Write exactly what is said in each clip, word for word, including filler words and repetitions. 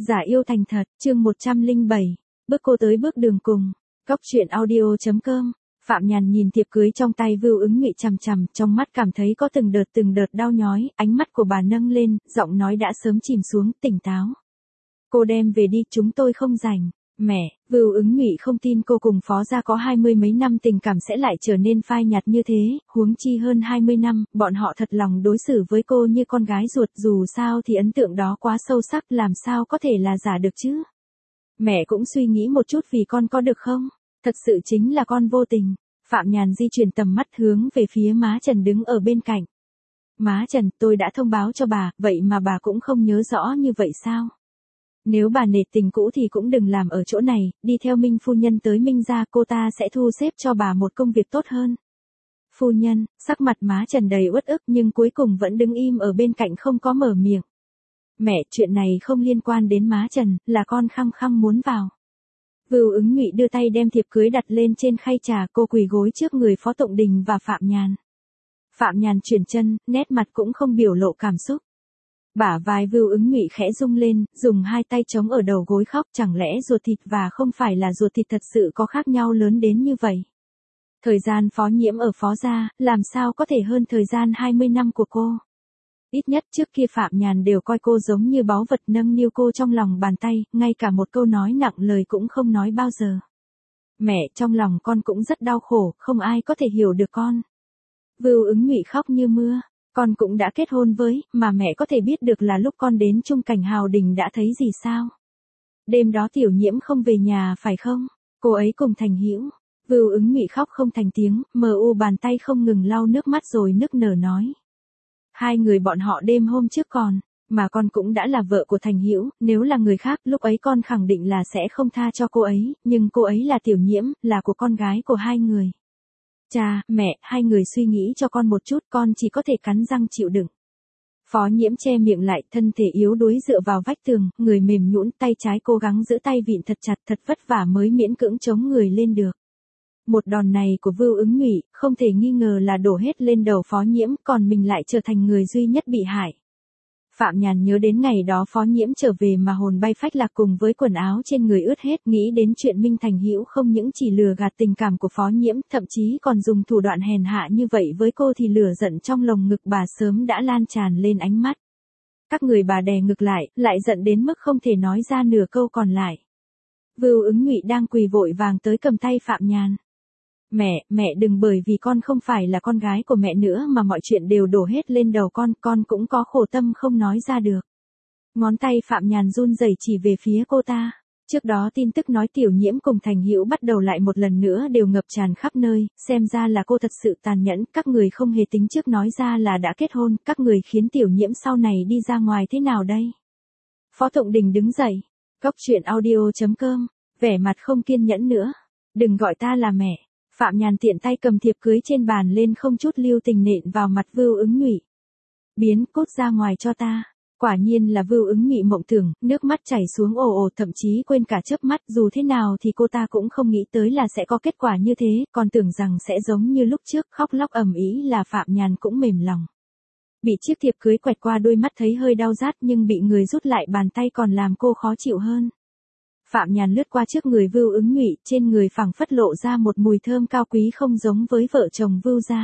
Giả yêu thành thật, chương một trăm lẻ bảy, bước cô tới bước đường cùng. Góc truyện audio chấm com. Phạm Nhàn nhìn thiệp cưới trong tay Vưu Ứng Nghị chằm chằm, trong mắt cảm thấy có từng đợt từng đợt đau nhói, ánh mắt của bà nâng lên, giọng nói đã sớm chìm xuống, tỉnh táo. Cô đem về đi, chúng tôi không rảnh. Mẹ, Vưu Ứng Nghị không tin cô cùng Phó gia có hai mươi mấy năm tình cảm sẽ lại trở nên phai nhạt như thế, huống chi hơn hai mươi năm, bọn họ thật lòng đối xử với cô như con gái ruột, dù sao thì ấn tượng đó quá sâu sắc, làm sao có thể là giả được chứ. Mẹ cũng suy nghĩ một chút vì con có được không? Thật sự chính là con vô tình. Phạm Nhàn di chuyển tầm mắt hướng về phía má Trần đứng ở bên cạnh. Má Trần, tôi đã thông báo cho bà, vậy mà bà cũng không nhớ rõ như vậy sao? Nếu bà nể tình cũ thì cũng đừng làm ở chỗ này, đi theo Minh phu nhân tới Minh gia, cô ta sẽ thu xếp cho bà một công việc tốt hơn. Phu nhân, sắc mặt má Trần đầy uất ức nhưng cuối cùng vẫn đứng im ở bên cạnh không có mở miệng. Mẹ, chuyện này không liên quan đến má Trần, là con khăng khăng muốn vào. Vưu Ứng Nghị đưa tay đem thiệp cưới đặt lên trên khay trà, cô quỳ gối trước người Phó Tụng Đình và Phạm Nhàn. Phạm Nhàn chuyển chân, nét mặt cũng không biểu lộ cảm xúc. Bả vai Vưu Ứng Nghị khẽ rung lên, dùng hai tay chống ở đầu gối khóc, chẳng lẽ ruột thịt và không phải là ruột thịt thật sự có khác nhau lớn đến như vậy. Thời gian Phó Nhiễm ở Phó gia, làm sao có thể hơn thời gian hai mươi năm của cô. Ít nhất trước kia Phạm Nhàn đều coi cô giống như báu vật, nâng niu cô trong lòng bàn tay, ngay cả một câu nói nặng lời cũng không nói bao giờ. Mẹ, trong lòng con cũng rất đau khổ, không ai có thể hiểu được con. Vưu Ứng Nghị khóc như mưa. Con cũng đã kết hôn với, mà mẹ có thể biết được là lúc con đến Trung Cảnh Hào Đình đã thấy gì sao? Đêm đó Tiểu Nhiễm không về nhà phải không? Cô ấy cùng Thành Hữu. Vưu Ứng Nghị khóc không thành tiếng, mờ u bàn tay không ngừng lau nước mắt rồi nức nở nói. Hai người bọn họ đêm hôm trước còn, mà con cũng đã là vợ của Thành Hữu, nếu là người khác lúc ấy con khẳng định là sẽ không tha cho cô ấy, nhưng cô ấy là Tiểu Nhiễm, là của con gái của hai người. Cha, mẹ, hai người suy nghĩ cho con một chút, con chỉ có thể cắn răng chịu đựng. Phó Nhiễm che miệng lại, thân thể yếu đuối dựa vào vách tường, người mềm nhũn, tay trái cố gắng giữ tay vịn thật chặt, thật vất vả mới miễn cưỡng chống người lên được. Một đòn này của Vưu Ứng Nghị, không thể nghi ngờ là đổ hết lên đầu Phó Nhiễm, còn mình lại trở thành người duy nhất bị hại. Phạm Nhàn nhớ đến ngày đó Phó Nhiễm trở về mà hồn bay phách lạc cùng với quần áo trên người ướt hết, nghĩ đến chuyện Minh Thành Hữu không những chỉ lừa gạt tình cảm của Phó Nhiễm, thậm chí còn dùng thủ đoạn hèn hạ như vậy với cô thì lửa giận trong lồng ngực bà sớm đã lan tràn lên ánh mắt. Các người bà đè ngực lại, lại giận đến mức không thể nói ra nửa câu còn lại. Vưu Ứng Nghị đang quỳ vội vàng tới cầm tay Phạm Nhàn. Mẹ, mẹ đừng bởi vì con không phải là con gái của mẹ nữa mà mọi chuyện đều đổ hết lên đầu con, con cũng có khổ tâm không nói ra được. Ngón tay Phạm Nhàn run rẩy chỉ về phía cô ta. Trước đó tin tức nói Tiểu Nhiễm cùng Thành Hữu bắt đầu lại một lần nữa đều ngập tràn khắp nơi, xem ra là cô thật sự tàn nhẫn, các người không hề tính trước nói ra là đã kết hôn, các người khiến Tiểu Nhiễm sau này đi ra ngoài thế nào đây? Phó Tụng Đình đứng dậy. Góc truyện audio chấm com, vẻ mặt không kiên nhẫn nữa. Đừng gọi ta là mẹ. Phạm Nhàn tiện tay cầm thiệp cưới trên bàn lên không chút lưu tình nện vào mặt Vưu Ứng Nghị. Biến cốt ra ngoài cho ta. Quả nhiên là Vưu Ứng Nghị mộng tưởng, nước mắt chảy xuống ồ ồ, thậm chí quên cả chớp mắt, dù thế nào thì cô ta cũng không nghĩ tới là sẽ có kết quả như thế, còn tưởng rằng sẽ giống như lúc trước, khóc lóc ầm ĩ là Phạm Nhàn cũng mềm lòng. Bị chiếc thiệp cưới quẹt qua đôi mắt thấy hơi đau rát nhưng bị người rút lại bàn tay còn làm cô khó chịu hơn. Phạm Nhàn lướt qua trước người Vưu Ứng Nghị, trên người phảng phất lộ ra một mùi thơm cao quý không giống với vợ chồng Vưu gia.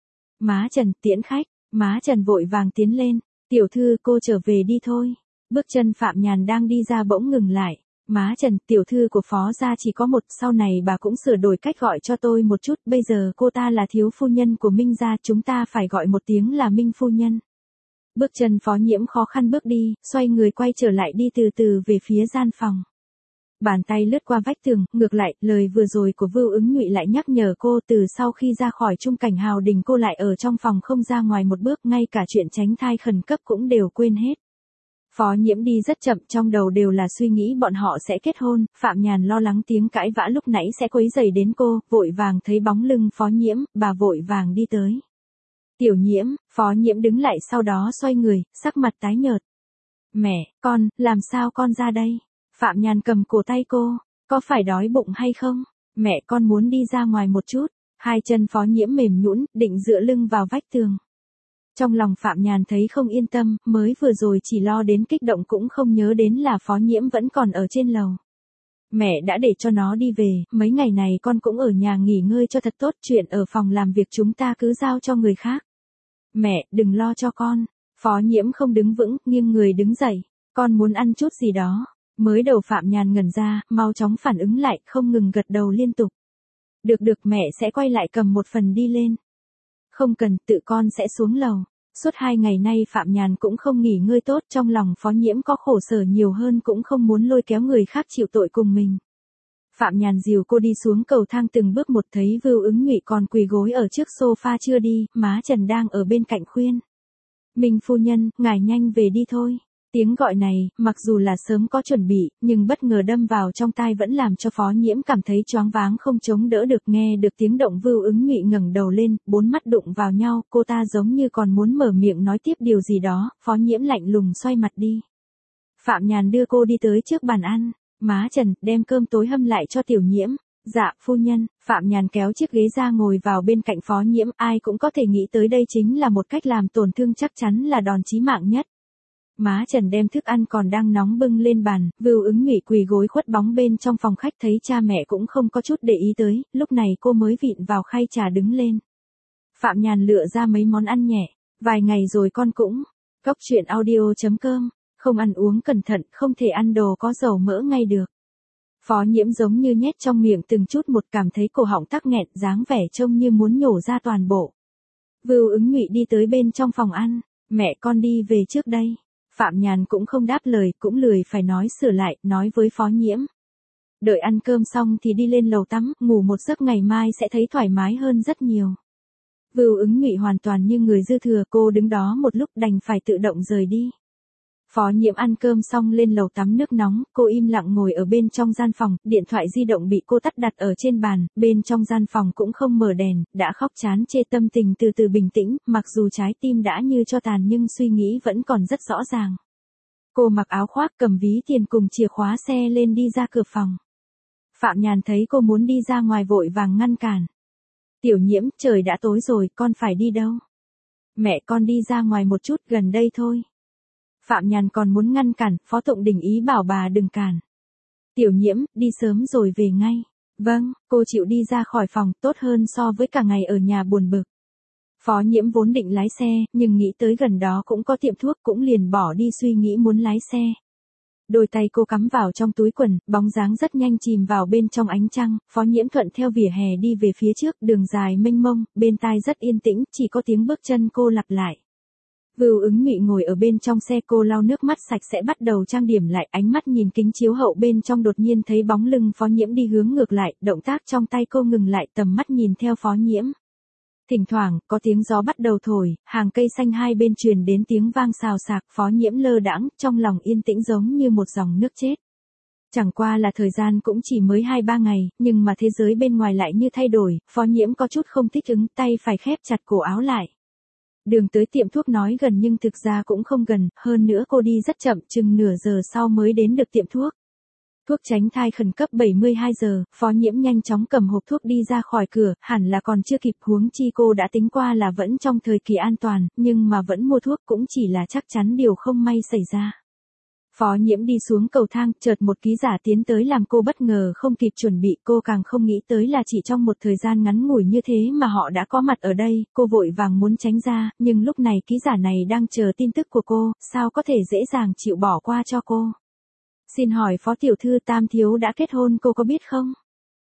Má Trần, tiễn khách. Má Trần vội vàng tiến lên. Tiểu thư, cô trở về đi thôi. Bước chân Phạm Nhàn đang đi ra bỗng ngừng lại. Má Trần, tiểu thư của Phó gia chỉ có một, sau này bà cũng sửa đổi cách gọi cho tôi một chút, bây giờ cô ta là thiếu phu nhân của Minh gia, chúng ta phải gọi một tiếng là Minh phu nhân. Bước chân Phó Nhiễm khó khăn bước đi, xoay người quay trở lại đi từ từ về phía gian phòng. Bàn tay lướt qua vách tường, ngược lại, lời vừa rồi của Vưu Ứng Nghị lại nhắc nhở cô, từ sau khi ra khỏi Trung Cảnh Hào Đình cô lại ở trong phòng không ra ngoài một bước, ngay cả chuyện tránh thai khẩn cấp cũng đều quên hết. Phó Nhiễm đi rất chậm, trong đầu đều là suy nghĩ bọn họ sẽ kết hôn, Phạm Nhàn lo lắng tiếng cãi vã lúc nãy sẽ quấy rầy đến cô, vội vàng thấy bóng lưng Phó Nhiễm, bà vội vàng đi tới. Tiểu Nhiễm, Phó Nhiễm đứng lại sau đó xoay người, sắc mặt tái nhợt. Mẹ, con, làm sao con ra đây? Phạm Nhàn cầm cổ tay cô, có phải đói bụng hay không? Mẹ, con muốn đi ra ngoài một chút. Hai chân Phó Nhiễm mềm nhũn, định dựa lưng vào vách tường. Trong lòng Phạm Nhàn thấy không yên tâm, mới vừa rồi chỉ lo đến kích động cũng không nhớ đến là Phó Nhiễm vẫn còn ở trên lầu. Mẹ đã để cho nó đi về, mấy ngày này con cũng ở nhà nghỉ ngơi cho thật tốt, chuyện ở phòng làm việc chúng ta cứ giao cho người khác. Mẹ, đừng lo cho con. Phó Nhiễm không đứng vững, nghiêng người đứng dậy. Con muốn ăn chút gì đó. Mới đầu Phạm Nhàn ngẩn ra, mau chóng phản ứng lại, không ngừng gật đầu liên tục. Được được, mẹ sẽ quay lại cầm một phần đi lên. Không cần, tự con sẽ xuống lầu. Suốt hai ngày nay Phạm Nhàn cũng không nghỉ ngơi tốt, trong lòng Phó Nhiễm có khổ sở nhiều hơn, cũng không muốn lôi kéo người khác chịu tội cùng mình. Phạm Nhàn dìu cô đi xuống cầu thang từng bước một, thấy Vưu Ứng Nhụy còn quỳ gối ở trước sofa chưa đi, má Trần đang ở bên cạnh khuyên. Minh phu nhân, ngài nhanh về đi thôi. Tiếng gọi này, mặc dù là sớm có chuẩn bị, nhưng bất ngờ đâm vào trong tai vẫn làm cho Phó Nhiễm cảm thấy choáng váng không chống đỡ được. Nghe được tiếng động, Vưu Ứng Nhụy ngẩng đầu lên, bốn mắt đụng vào nhau, cô ta giống như còn muốn mở miệng nói tiếp điều gì đó, Phó Nhiễm lạnh lùng xoay mặt đi. Phạm Nhàn đưa cô đi tới trước bàn ăn. Má Trần, đem cơm tối hâm lại cho tiểu Nhiễm. Dạ, phu nhân. Phạm Nhàn kéo chiếc ghế ra ngồi vào bên cạnh Phó Nhiễm, ai cũng có thể nghĩ tới đây chính là một cách làm tổn thương, chắc chắn là đòn chí mạng nhất. Má Trần đem thức ăn còn đang nóng bưng lên bàn, Vưu Ứng Nhụy quỳ gối khuất bóng bên trong phòng khách, thấy cha mẹ cũng không có chút để ý tới, lúc này cô mới vịn vào khay trà đứng lên. Phạm Nhàn lựa ra mấy món ăn nhẹ, vài ngày rồi con cũng. Cốc truyện audio chấm com, không ăn uống cẩn thận, không thể ăn đồ có dầu mỡ ngay được. Phó Nhiễm giống như nhét trong miệng từng chút một, cảm thấy cổ họng tắc nghẹn, dáng vẻ trông như muốn nhổ ra toàn bộ. Vưu Ứng Nhụy đi tới bên trong phòng ăn, mẹ con đi về trước đây. Phạm Nhàn cũng không đáp lời, cũng lười phải nói sửa lại, nói với Phó Nhiễm. Đợi ăn cơm xong thì đi lên lầu tắm, ngủ một giấc ngày mai sẽ thấy thoải mái hơn rất nhiều. Vưu Ứng Nhụy hoàn toàn như người dư thừa, cô đứng đó một lúc đành phải tự động rời đi. Phó Nhiễm ăn cơm xong lên lầu tắm nước nóng, cô im lặng ngồi ở bên trong gian phòng, điện thoại di động bị cô tắt đặt ở trên bàn, bên trong gian phòng cũng không mở đèn, đã khóc chán chê, tâm tình từ từ bình tĩnh, mặc dù trái tim đã như tro tàn nhưng suy nghĩ vẫn còn rất rõ ràng. Cô mặc áo khoác, cầm ví tiền cùng chìa khóa xe lên đi ra cửa phòng. Phạm Nhàn thấy cô muốn đi ra ngoài vội vàng ngăn cản. Tiểu Nhiễm, trời đã tối rồi, con phải đi đâu? Mẹ con đi ra ngoài một chút, gần đây thôi. Phạm Nhàn còn muốn ngăn cản, Phó Tụng Đình ý bảo bà đừng cản. Tiểu Nhiễm, đi sớm rồi về ngay. Vâng, cô chịu đi ra khỏi phòng, tốt hơn so với cả ngày ở nhà buồn bực. Phó Nhiễm vốn định lái xe, nhưng nghĩ tới gần đó cũng có tiệm thuốc, cũng liền bỏ đi suy nghĩ muốn lái xe. Đôi tay cô cắm vào trong túi quần, bóng dáng rất nhanh chìm vào bên trong ánh trăng, Phó Nhiễm thuận theo vỉa hè đi về phía trước, đường dài mênh mông, bên tai rất yên tĩnh, chỉ có tiếng bước chân cô lặp lại. Vưu Ứng Nhụy ngồi ở bên trong xe, cô lau nước mắt sạch sẽ bắt đầu trang điểm lại, ánh mắt nhìn kính chiếu hậu bên trong đột nhiên thấy bóng lưng Phó Nhiễm đi hướng ngược lại, động tác trong tay cô ngừng lại, tầm mắt nhìn theo Phó Nhiễm. Thỉnh thoảng, có tiếng gió bắt đầu thổi, hàng cây xanh hai bên truyền đến tiếng vang xào xạc, Phó Nhiễm lơ đãng, trong lòng yên tĩnh giống như một dòng nước chết. Chẳng qua là thời gian cũng chỉ mới hai ba ngày, nhưng mà thế giới bên ngoài lại như thay đổi, Phó Nhiễm có chút không thích ứng, tay phải khép chặt cổ áo lại. Đường tới tiệm thuốc nói gần nhưng thực ra cũng không gần, hơn nữa cô đi rất chậm, chừng nửa giờ sau mới đến được tiệm thuốc. Thuốc tránh thai khẩn cấp bảy mươi hai giờ, Phó Nhiễm nhanh chóng cầm hộp thuốc đi ra khỏi cửa, hẳn là còn chưa kịp, huống chi cô đã tính qua là vẫn trong thời kỳ an toàn, nhưng mà vẫn mua thuốc cũng chỉ là chắc chắn điều không may xảy ra. Phó Nhiễm đi xuống cầu thang, chợt một ký giả tiến tới làm cô bất ngờ, không kịp chuẩn bị, cô càng không nghĩ tới là chỉ trong một thời gian ngắn ngủi như thế mà họ đã có mặt ở đây, cô vội vàng muốn tránh ra, nhưng lúc này ký giả này đang chờ tin tức của cô, sao có thể dễ dàng chịu bỏ qua cho cô. Xin hỏi Phó tiểu thư, Tam thiếu đã kết hôn, cô có biết không?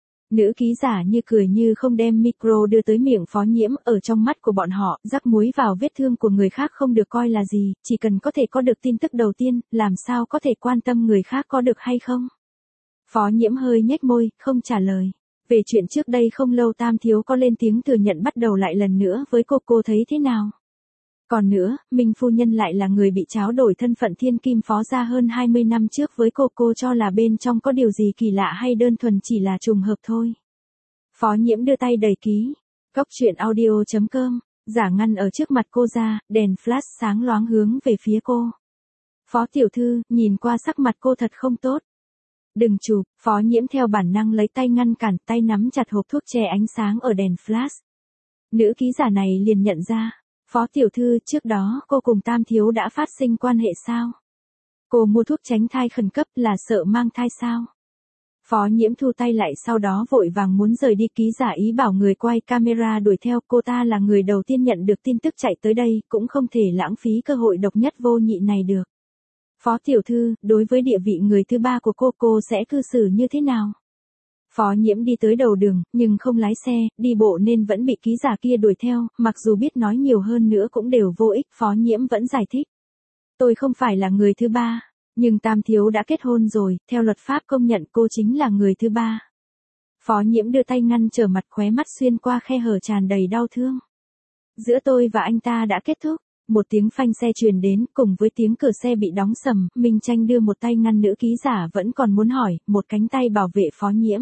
Nữ ký giả như cười như không đem micro đưa tới miệng Phó Nhiễm, ở trong mắt của bọn họ, rắc muối vào vết thương của người khác không được coi là gì, chỉ cần có thể có được tin tức đầu tiên, làm sao có thể quan tâm người khác có được hay không. Phó Nhiễm hơi nhếch môi, không trả lời. Về chuyện trước đây không lâu Tam thiếu có lên tiếng thừa nhận bắt đầu lại lần nữa với cô, cô thấy thế nào? Còn nữa, Minh phu nhân lại là người bị tráo đổi thân phận thiên kim phó gia hơn hai mươi năm trước với cô, cô cho là bên trong có điều gì kỳ lạ hay đơn thuần chỉ là trùng hợp thôi. Phó Nhiễm đưa tay đẩy ký. Cốc truyện audio chấm com, giả ngăn ở trước mặt cô ra, đèn flash sáng loáng hướng về phía cô. Phó tiểu thư, nhìn qua sắc mặt cô thật không tốt. Đừng chụp, Phó Nhiễm theo bản năng lấy tay ngăn cản, tay nắm chặt hộp thuốc che ánh sáng ở đèn flash. Nữ ký giả này liền nhận ra. Phó tiểu thư, trước đó cô cùng Tam thiếu đã phát sinh quan hệ sao? Cô mua thuốc tránh thai khẩn cấp là sợ mang thai sao? Phó Nhiễm thu tay lại, sau đó vội vàng muốn rời đi. Ký giả ý bảo người quay camera đuổi theo, cô ta là người đầu tiên nhận được tin tức chạy tới đây, cũng không thể lãng phí cơ hội độc nhất vô nhị này được. Phó tiểu thư, đối với địa vị người thứ ba của cô, cô sẽ cư xử như thế nào? Phó Nhiễm đi tới đầu đường, nhưng không lái xe, đi bộ nên vẫn bị ký giả kia đuổi theo, mặc dù biết nói nhiều hơn nữa cũng đều vô ích, Phó Nhiễm vẫn giải thích. Tôi không phải là người thứ ba, nhưng Tam thiếu đã kết hôn rồi, theo luật pháp công nhận cô chính là người thứ ba. Phó Nhiễm đưa tay ngăn trở mặt, khóe mắt xuyên qua khe hở tràn đầy đau thương. Giữa tôi và anh ta đã kết thúc. Một tiếng phanh xe truyền đến, cùng với tiếng cửa xe bị đóng sầm, Minh Tranh đưa một tay ngăn nữ ký giả vẫn còn muốn hỏi, một cánh tay bảo vệ Phó Nhiễm.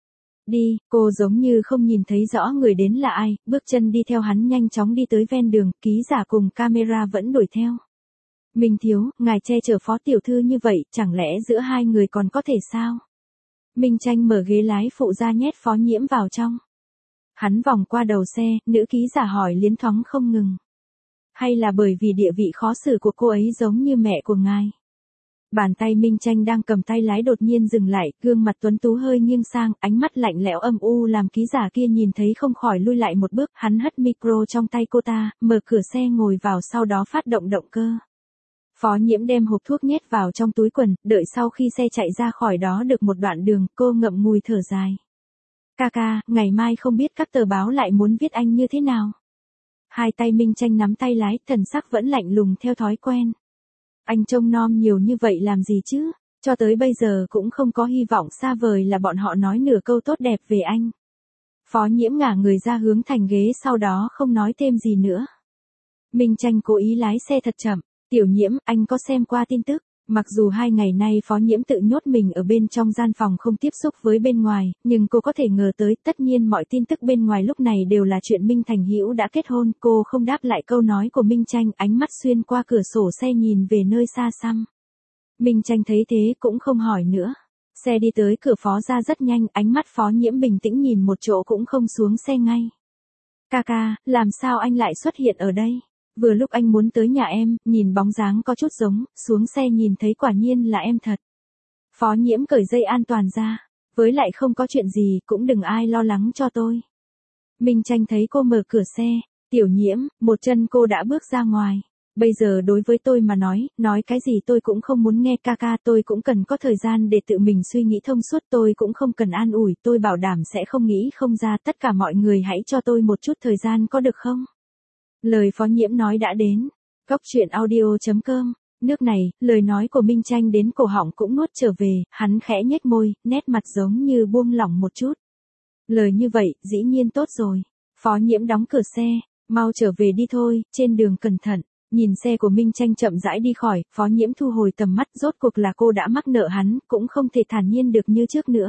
Đi, cô giống như không nhìn thấy rõ người đến là ai, bước chân đi theo hắn nhanh chóng đi tới ven đường, ký giả cùng camera vẫn đuổi theo. Minh thiếu, ngài che chở Phó tiểu thư như vậy, chẳng lẽ giữa hai người còn có thể sao? Minh Tranh mở ghế lái phụ ra nhét Phó Nhiễm vào trong. Hắn vòng qua đầu xe, nữ ký giả hỏi liến thoáng không ngừng. Hay là bởi vì địa vị khó xử của cô ấy giống như mẹ của ngài? Bàn tay Minh Tranh đang cầm tay lái đột nhiên dừng lại, gương mặt tuấn tú hơi nghiêng sang, ánh mắt lạnh lẽo âm u làm ký giả kia nhìn thấy không khỏi lui lại một bước. Hắn hất micro trong tay cô ta, mở cửa xe ngồi vào, sau đó phát động động cơ. Phó Nhiễm đem hộp thuốc nhét vào trong túi quần, đợi sau khi xe chạy ra khỏi đó được một đoạn đường, cô ngậm ngùi thở dài. Ca ca, ngày mai không biết các tờ báo lại muốn viết anh như thế nào? Hai tay Minh Tranh nắm tay lái, thần sắc vẫn lạnh lùng theo thói quen. Anh trông nom nhiều như vậy làm gì chứ? Cho tới bây giờ cũng không có hy vọng xa vời là bọn họ nói nửa câu tốt đẹp về anh. Phó Nhiễm ngả người ra hướng thành ghế, sau đó không nói thêm gì nữa. Minh Tranh cố ý lái xe thật chậm. Tiểu Nhiễm, anh có xem qua tin tức? Mặc dù hai ngày nay Phó Nhiễm tự nhốt mình ở bên trong gian phòng không tiếp xúc với bên ngoài, nhưng cô có thể ngờ tới, tất nhiên mọi tin tức bên ngoài lúc này đều là chuyện Minh Thành Hữu đã kết hôn. Cô không đáp lại câu nói của Minh Tranh, ánh mắt xuyên qua cửa sổ xe nhìn về nơi xa xăm. Minh Tranh thấy thế cũng không hỏi nữa. Xe đi tới cửa Phó gia rất nhanh, ánh mắt Phó Nhiễm bình tĩnh nhìn một chỗ cũng không xuống xe ngay. Ca ca, làm sao anh lại xuất hiện ở đây? Vừa lúc anh muốn tới nhà em, nhìn bóng dáng có chút giống, xuống xe nhìn thấy quả nhiên là em thật. Phó Nhiễm cởi dây an toàn ra, với lại không có chuyện gì, cũng đừng ai lo lắng cho tôi. Minh Tranh thấy cô mở cửa xe, Tiểu Nhiễm, một chân cô đã bước ra ngoài. Bây giờ đối với tôi mà nói, nói cái gì tôi cũng không muốn nghe ca ca, tôi cũng cần có thời gian để tự mình suy nghĩ thông suốt, tôi cũng không cần an ủi, tôi bảo đảm sẽ không nghĩ không ra, tất cả mọi người hãy cho tôi một chút thời gian có được không? Lời Phó Nhiễm nói đã đến. Góc truyện audio chấm com. Nước này, lời nói của Minh Tranh đến cổ họng cũng nuốt trở về, hắn khẽ nhếch môi, nét mặt giống như buông lỏng một chút. Lời như vậy, dĩ nhiên tốt rồi. Phó Nhiễm đóng cửa xe, mau trở về đi thôi, trên đường cẩn thận. Nhìn xe của Minh Tranh chậm rãi đi khỏi, Phó Nhiễm thu hồi tầm mắt, rốt cuộc là cô đã mắc nợ hắn, cũng không thể thản nhiên được như trước nữa.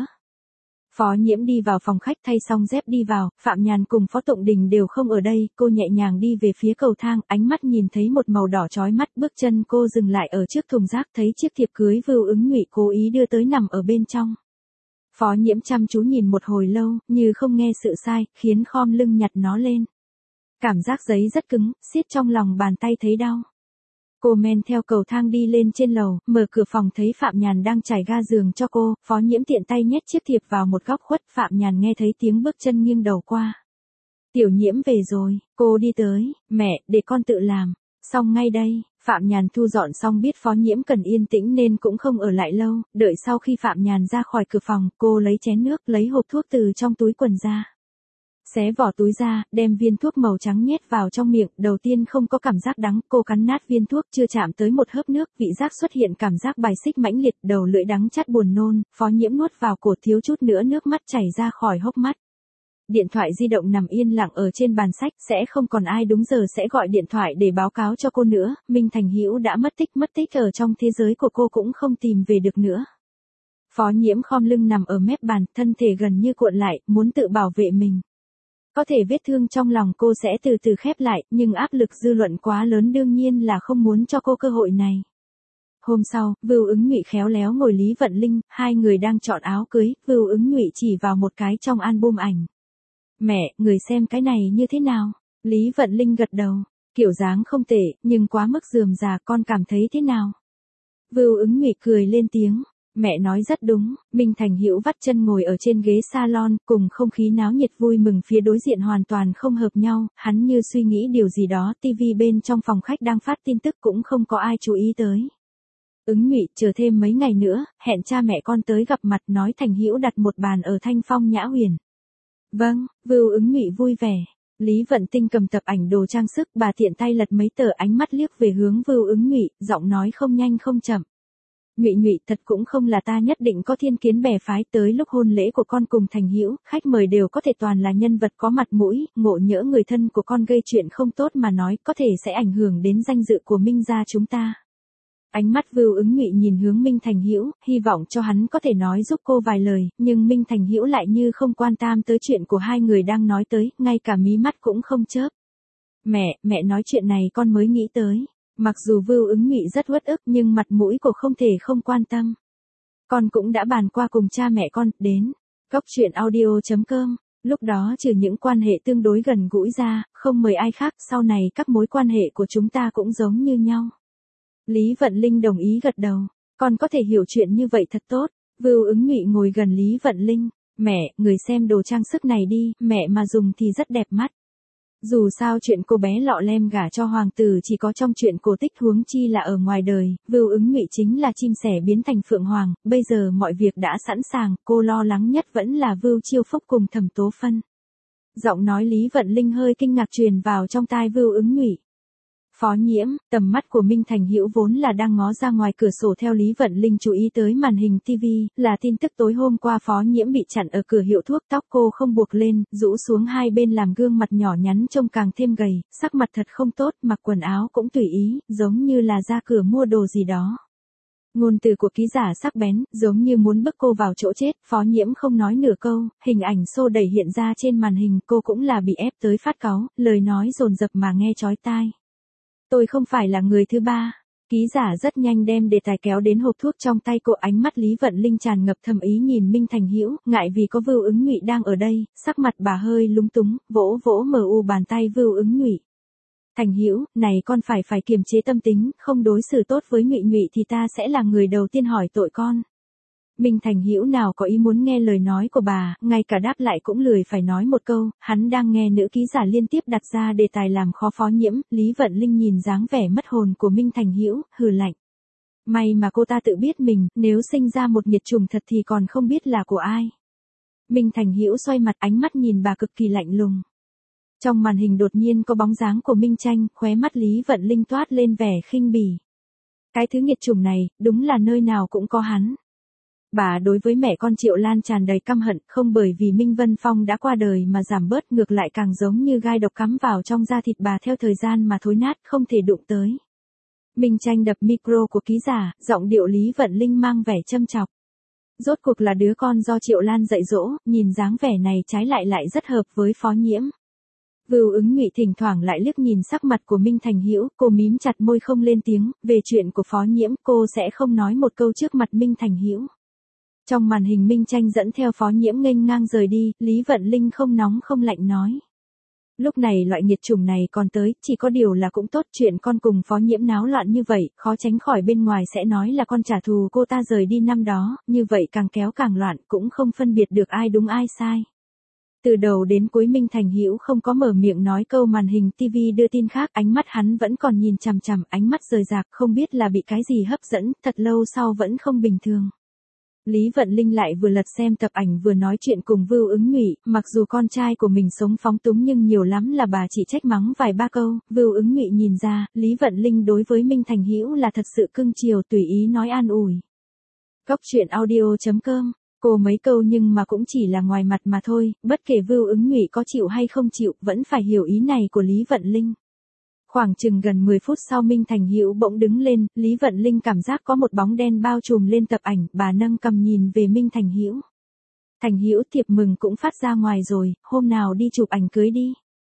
Phó Nhiễm đi vào phòng khách thay xong dép đi vào, Phạm Nhàn cùng Phó Tụng Đình đều không ở đây, cô nhẹ nhàng đi về phía cầu thang, ánh mắt nhìn thấy một màu đỏ chói mắt, bước chân cô dừng lại ở trước thùng rác, thấy chiếc thiệp cưới Vưu Ứng Nhụy cố ý đưa tới nằm ở bên trong. Phó Nhiễm chăm chú nhìn một hồi lâu, như không nghe sự sai, khiến khom lưng nhặt nó lên. Cảm giác giấy rất cứng, siết trong lòng bàn tay thấy đau. Cô men theo cầu thang đi lên trên lầu, mở cửa phòng thấy Phạm Nhàn đang trải ga giường cho cô, Phó Nhiễm tiện tay nhét chiếc thiệp vào một góc khuất, Phạm Nhàn nghe thấy tiếng bước chân nghiêng đầu qua. Tiểu Nhiễm về rồi, cô đi tới, mẹ, để con tự làm, xong ngay đây. Phạm Nhàn thu dọn xong biết Phó Nhiễm cần yên tĩnh nên cũng không ở lại lâu, đợi sau khi Phạm Nhàn ra khỏi cửa phòng, cô lấy chén nước, lấy hộp thuốc từ trong túi quần ra. Xé vỏ túi ra, đem viên thuốc màu trắng nhét vào trong miệng, đầu tiên không có cảm giác đắng, cô cắn nát viên thuốc, chưa chạm tới một hớp nước, vị giác xuất hiện cảm giác bài xích mãnh liệt, đầu lưỡi đắng chát buồn nôn, Phó Nhiễm nuốt vào cổ, thiếu chút nữa nước mắt chảy ra khỏi hốc mắt. Điện thoại di động nằm yên lặng ở trên bàn sách, sẽ không còn ai đúng giờ sẽ gọi điện thoại để báo cáo cho cô nữa, Minh Thành Hữu đã mất tích, mất tích ở trong thế giới của cô cũng không tìm về được nữa. Phó Nhiễm khom lưng nằm ở mép bàn, thân thể gần như cuộn lại, muốn tự bảo vệ mình. Có thể vết thương trong lòng cô sẽ từ từ khép lại, nhưng áp lực dư luận quá lớn đương nhiên là không muốn cho cô cơ hội này. Hôm sau, Vưu Ứng Nhụy khéo léo ngồi Lý Vận Linh, hai người đang chọn áo cưới, Vưu Ứng Nhụy chỉ vào một cái trong album ảnh. Mẹ, người xem cái này như thế nào? Lý Vận Linh gật đầu. Kiểu dáng không tệ, nhưng quá mức rườm rà, con cảm thấy thế nào? Vưu Ứng Nghị cười lên tiếng. Mẹ nói rất đúng. Minh Thành Hữu vắt chân ngồi ở trên ghế salon, cùng không khí náo nhiệt vui mừng phía đối diện hoàn toàn không hợp nhau, hắn như suy nghĩ điều gì đó, tivi bên trong phòng khách đang phát tin tức cũng không có ai chú ý tới. Ứng Nghị, chờ thêm mấy ngày nữa, hẹn cha mẹ con tới gặp mặt, nói Thành Hữu đặt một bàn ở Thanh Phong Nhã Huyền. Vâng, Vưu Ứng Nghị vui vẻ. Lý Vận Tinh cầm tập ảnh đồ trang sức, bà tiện tay lật mấy tờ, ánh mắt liếc về hướng Vưu Ứng Nghị, giọng nói không nhanh không chậm. Nhụy Nhụy, thật cũng không là ta nhất định có thiên kiến bè phái, tới lúc hôn lễ của con cùng Thành Hữu, khách mời đều có thể toàn là nhân vật có mặt mũi, ngộ nhỡ người thân của con gây chuyện không tốt mà nói, có thể sẽ ảnh hưởng đến danh dự của Minh gia chúng ta. Ánh mắt Vưu Ứng Nghị nhìn hướng Minh Thành Hữu, hy vọng cho hắn có thể nói giúp cô vài lời, nhưng Minh Thành Hữu lại như không quan tâm tới chuyện của hai người đang nói tới, ngay cả mí mắt cũng không chớp. Mẹ, mẹ nói chuyện này con mới nghĩ tới. Mặc dù Vưu Ứng Nghị rất uất ức nhưng mặt mũi cô không thể không quan tâm. Con cũng đã bàn qua cùng cha mẹ con, đến Cóc Truyện Audio chấm com. Lúc đó trừ những quan hệ tương đối gần gũi ra, không mời ai khác, sau này các mối quan hệ của chúng ta cũng giống như nhau. Lý Vận Linh đồng ý gật đầu. Con có thể hiểu chuyện như vậy thật tốt. Vưu Ứng Nghị ngồi gần Lý Vận Linh. Mẹ, người xem đồ trang sức này đi, mẹ mà dùng thì rất đẹp mắt. Dù sao chuyện cô bé lọ lem gả cho hoàng tử chỉ có trong chuyện cổ tích, huống chi là ở ngoài đời, Vưu Ứng Nghị chính là chim sẻ biến thành phượng hoàng, bây giờ mọi việc đã sẵn sàng, cô lo lắng nhất vẫn là Vưu Chiêu Phúc cùng Thẩm Tố Phân. Giọng nói Lý Vận Linh hơi kinh ngạc truyền vào trong tai Vưu Ứng Nghị. Phó Nhiễm, tầm mắt của Minh Thành Hữu vốn là đang ngó ra ngoài cửa sổ, theo Lý Vận Linh chú ý tới màn hình tivi, là tin tức tối hôm qua Phó Nhiễm bị chặn ở cửa hiệu thuốc, tóc cô không buộc lên, rũ xuống hai bên làm gương mặt nhỏ nhắn trông càng thêm gầy, sắc mặt thật không tốt, mặc quần áo cũng tùy ý, giống như là ra cửa mua đồ gì đó. Ngôn từ của ký giả sắc bén, giống như muốn bức cô vào chỗ chết, Phó Nhiễm không nói nửa câu, hình ảnh xô đẩy hiện ra trên màn hình, cô cũng là bị ép tới phát cáu, lời nói dồn dập mà nghe chói tai. Tôi không phải là người thứ ba. Ký giả rất nhanh đem đề tài kéo đến hộp thuốc trong tay cô, ánh mắt Lý Vận Linh tràn ngập thầm ý nhìn Minh Thành Hữu, ngại vì có Vưu Ứng Nghị đang ở đây, sắc mặt bà hơi lúng túng, vỗ vỗ mờ u bàn tay Vưu Ứng Nghị. Thành Hữu, này con phải phải kiềm chế tâm tính, không đối xử tốt với Nghị Nghị thì ta sẽ là người đầu tiên hỏi tội con. Minh Thành Hữu nào có ý muốn nghe lời nói của bà, ngay cả đáp lại cũng lười phải nói một câu, hắn đang nghe nữ ký giả liên tiếp đặt ra đề tài làm khó Phó Nhiễm. Lý Vận Linh nhìn dáng vẻ mất hồn của Minh Thành Hữu, hừ lạnh. May mà cô ta tự biết mình, nếu sinh ra một nghiệt chủng thật thì còn không biết là của ai. Minh Thành Hữu xoay mặt, ánh mắt nhìn bà cực kỳ lạnh lùng. Trong màn hình đột nhiên có bóng dáng của Minh Tranh, khóe mắt Lý Vận Linh toát lên vẻ khinh bỉ. Cái thứ nghiệt chủng này, đúng là nơi nào cũng có hắn. Bà đối với mẹ con Triệu Lan tràn đầy căm hận, không bởi vì Minh Vân Phong đã qua đời mà giảm bớt, ngược lại càng giống như gai độc cắm vào trong da thịt bà, theo thời gian mà thối nát, không thể đụng tới. Minh Tranh đập micro của ký giả, giọng điệu Lý Vận Linh mang vẻ châm chọc. Rốt cuộc là đứa con do Triệu Lan dạy dỗ, nhìn dáng vẻ này trái lại lại rất hợp với Phó Nhiễm. Vưu Ứng Nghị thỉnh thoảng lại liếc nhìn sắc mặt của Minh Thành Hữu, cô mím chặt môi không lên tiếng, về chuyện của Phó Nhiễm cô sẽ không nói một câu trước mặt Minh Thành Hữu. Trong màn hình Minh Tranh dẫn theo Phó Nhiễm nghênh ngang rời đi, Lý Vận Linh không nóng không lạnh nói. Lúc này loại nghiệt chủng này còn tới, chỉ có điều là cũng tốt, chuyện con cùng Phó Nhiễm náo loạn như vậy, khó tránh khỏi bên ngoài sẽ nói là con trả thù cô ta rời đi năm đó, như vậy càng kéo càng loạn, cũng không phân biệt được ai đúng ai sai. Từ đầu đến cuối Minh Thành Hữu không có mở miệng nói câu, màn hình tivi đưa tin khác, ánh mắt hắn vẫn còn nhìn chằm chằm, ánh mắt rời rạc, không biết là bị cái gì hấp dẫn, thật lâu sau vẫn không bình thường. Lý Vận Linh lại vừa lật xem tập ảnh vừa nói chuyện cùng Vưu Ứng Nghị, mặc dù con trai của mình sống phóng túng nhưng nhiều lắm là bà chỉ trách mắng vài ba câu, Vưu Ứng Nghị nhìn ra, Lý Vận Linh đối với Minh Thành Hữu là thật sự cưng chiều, tùy ý nói an ủi. Cóc Truyện Audio chấm com, cô mấy câu nhưng mà cũng chỉ là ngoài mặt mà thôi, bất kể Vưu Ứng Nghị có chịu hay không chịu, vẫn phải hiểu ý này của Lý Vận Linh. Khoảng chừng gần mười phút sau Minh Thành Hữu bỗng đứng lên, Lý Vận Linh cảm giác có một bóng đen bao trùm lên tập ảnh, bà nâng cầm nhìn về Minh Thành Hữu. Thành Hữu, thiệp mừng cũng phát ra ngoài rồi, hôm nào đi chụp ảnh cưới đi.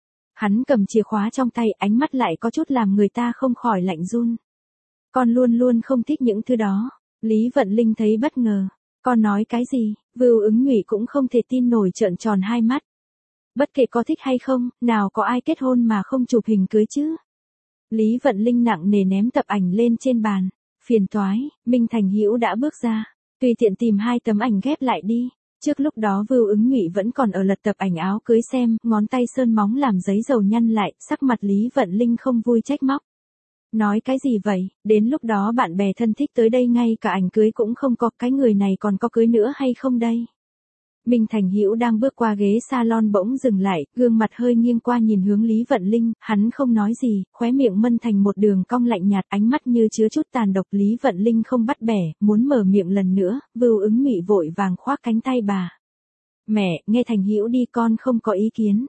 Hắn cầm chìa khóa trong tay, ánh mắt lại có chút làm người ta không khỏi lạnh run. Con luôn luôn không thích những thứ đó. Lý Vận Linh thấy bất ngờ. Con nói cái gì? Vưu Ứng Nghị cũng không thể tin nổi, trợn tròn hai mắt. Bất kể có thích hay không, nào có ai kết hôn mà không chụp hình cưới chứ? Lý Vận Linh nặng nề ném tập ảnh lên trên bàn. Phiền toái, Minh Thành Hữu đã bước ra. Tùy tiện tìm hai tấm ảnh ghép lại đi. Trước lúc đó Vưu Ứng Nhụy vẫn còn ở lật tập ảnh áo cưới xem, ngón tay sơn móng làm giấy dầu nhăn lại, sắc mặt Lý Vận Linh không vui trách móc. Nói cái gì vậy, đến lúc đó bạn bè thân thích tới đây ngay cả ảnh cưới cũng không có, cái người này còn có cưới nữa hay không đây? Minh Thành Hữu đang bước qua ghế salon bỗng dừng lại, gương mặt hơi nghiêng qua nhìn hướng Lý Vận Linh, hắn không nói gì, khóe miệng mân thành một đường cong lạnh nhạt, ánh mắt như chứa chút tàn độc. Lý Vận Linh không bắt bẻ, muốn mở miệng lần nữa, Vưu Ứng Nhụy vội vàng khoác cánh tay bà. Mẹ, nghe Thành Hữu đi, con không có ý kiến.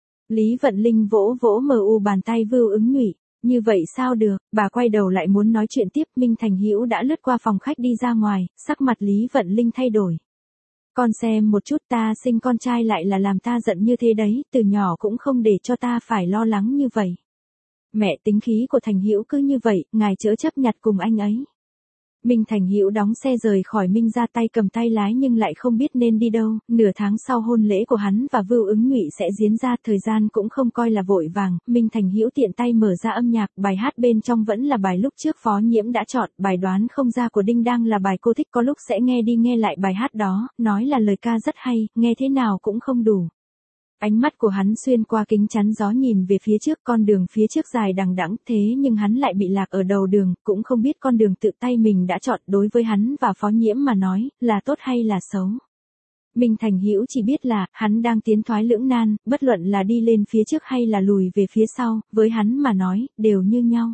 Lý Vận Linh vỗ vỗ mờ u bàn tay Vưu Ứng Nhụy. Như vậy sao được, bà quay đầu lại muốn nói chuyện tiếp, Minh Thành Hữu đã lướt qua phòng khách đi ra ngoài, sắc mặt Lý Vận Linh thay đổi. Con xem một chút, ta sinh con trai lại là làm ta giận như thế đấy, từ nhỏ cũng không để cho ta phải lo lắng như vậy. Mẹ, tính khí của Thành Hữu cứ như vậy, ngài chớ chấp nhặt cùng anh ấy. Minh Thành Hữu đóng xe rời khỏi Minh ra, tay cầm tay lái nhưng lại không biết nên đi đâu. Nửa tháng sau hôn lễ của hắn và Vưu Ứng Nhụy sẽ diễn ra, thời gian cũng không coi là vội vàng. Minh Thành Hữu tiện tay mở ra âm nhạc, bài hát bên trong vẫn là bài lúc trước Phó Nhiễm đã chọn, bài đoán không ra của Đinh Đang là bài cô thích, có lúc sẽ nghe đi nghe lại bài hát đó, nói là lời ca rất hay, nghe thế nào cũng không đủ. Ánh mắt của hắn xuyên qua kính chắn gió nhìn về phía trước, con đường phía trước dài đằng đẵng, thế nhưng hắn lại bị lạc ở đầu đường, cũng không biết con đường tự tay mình đã chọn, đối với hắn và Phó Nhiễm mà nói, là tốt hay là xấu. Minh Thành Hữu chỉ biết là, hắn đang tiến thoái lưỡng nan, bất luận là đi lên phía trước hay là lùi về phía sau, với hắn mà nói, đều như nhau.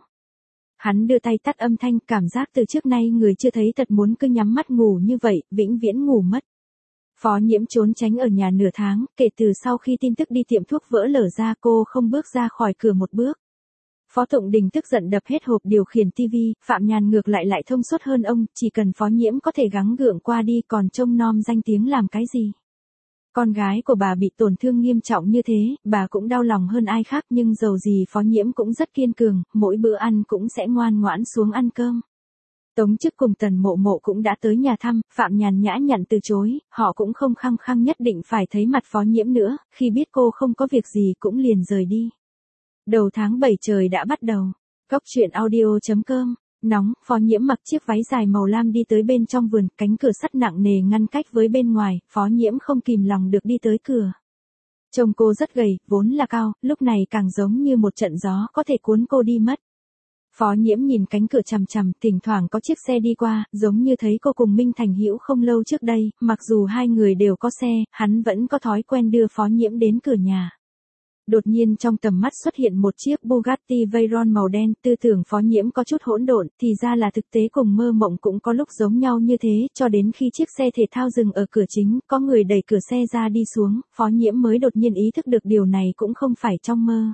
Hắn đưa tay tắt âm thanh, cảm giác từ trước nay người chưa thấy thật muốn cứ nhắm mắt ngủ như vậy, vĩnh viễn ngủ mất. Phó Nhiễm trốn tránh ở nhà nửa tháng, kể từ sau khi tin tức đi tiệm thuốc vỡ lở ra cô không bước ra khỏi cửa một bước. Phó Tụng Đình tức giận đập hết hộp điều khiển tivi, Phạm Nhàn ngược lại lại thông suốt hơn ông, chỉ cần Phó Nhiễm có thể gắng gượng qua đi còn trông nom danh tiếng làm cái gì. Con gái của bà bị tổn thương nghiêm trọng như thế, bà cũng đau lòng hơn ai khác, nhưng dầu gì Phó Nhiễm cũng rất kiên cường, mỗi bữa ăn cũng sẽ ngoan ngoãn xuống ăn cơm. Tống Chức cùng Tần Mộ Mộ cũng đã tới nhà thăm, Phạm Nhàn nhã nhặn từ chối, họ cũng không khăng khăng nhất định phải thấy mặt Phó Nhiễm nữa, khi biết cô không có việc gì cũng liền rời đi. Đầu tháng bảy trời đã bắt đầu. Cóc truyện audio chấm com. Nóng, Phó Nhiễm mặc chiếc váy dài màu lam đi tới bên trong vườn, cánh cửa sắt nặng nề ngăn cách với bên ngoài, Phó Nhiễm không kìm lòng được đi tới cửa. Trông cô rất gầy, vốn là cao, lúc này càng giống như một trận gió có thể cuốn cô đi mất. Phó Nhiễm nhìn cánh cửa chằm chằm, thỉnh thoảng có chiếc xe đi qua, giống như thấy cô cùng Minh Thành Hữu không lâu trước đây, mặc dù hai người đều có xe, hắn vẫn có thói quen đưa Phó Nhiễm đến cửa nhà. Đột nhiên trong tầm mắt xuất hiện một chiếc Bugatti Veyron màu đen, tư tưởng Phó Nhiễm có chút hỗn độn, thì ra là thực tế cùng mơ mộng cũng có lúc giống nhau như thế, cho đến khi chiếc xe thể thao dừng ở cửa chính, có người đẩy cửa xe ra đi xuống, Phó Nhiễm mới đột nhiên ý thức được điều này cũng không phải trong mơ.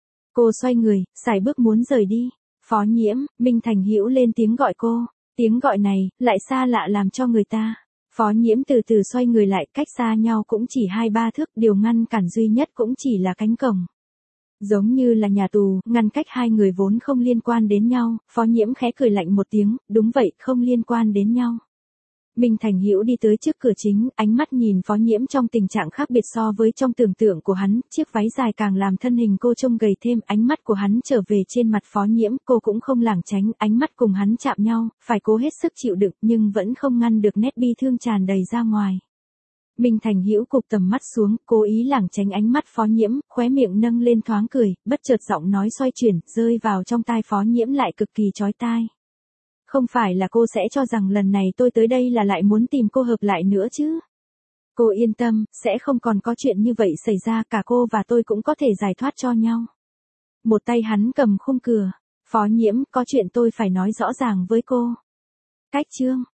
Cô xoay người, sải bước muốn rời đi. Phó Nhiễm, Minh Thành Hữu lên tiếng gọi cô, tiếng gọi này, lại xa lạ làm cho người ta. Phó Nhiễm từ từ xoay người lại, cách xa nhau cũng chỉ hai ba thước, điều ngăn cản duy nhất cũng chỉ là cánh cổng. Giống như là nhà tù, ngăn cách hai người vốn không liên quan đến nhau, Phó Nhiễm khẽ cười lạnh một tiếng, đúng vậy, không liên quan đến nhau. Minh Thành Hữu đi tới trước cửa chính, ánh mắt nhìn Phó Nhiễm trong tình trạng khác biệt so với trong tưởng tượng của hắn, chiếc váy dài càng làm thân hình cô trông gầy thêm, ánh mắt của hắn trở về trên mặt Phó Nhiễm, cô cũng không lảng tránh, ánh mắt cùng hắn chạm nhau, phải cố hết sức chịu đựng nhưng vẫn không ngăn được nét bi thương tràn đầy ra ngoài. Minh Thành Hữu cụp tầm mắt xuống, cố ý lảng tránh ánh mắt Phó Nhiễm, khóe miệng nâng lên thoáng cười, bất chợt giọng nói xoay chuyển, rơi vào trong tai Phó Nhiễm lại cực kỳ chói tai. Không phải là cô sẽ cho rằng lần này tôi tới đây là lại muốn tìm cô hợp lại nữa chứ? Cô yên tâm, sẽ không còn có chuyện như vậy xảy ra, cả cô và tôi cũng có thể giải thoát cho nhau. Một tay hắn cầm khung cửa. Phó Nhiễm, có chuyện tôi phải nói rõ ràng với cô. Cách chương.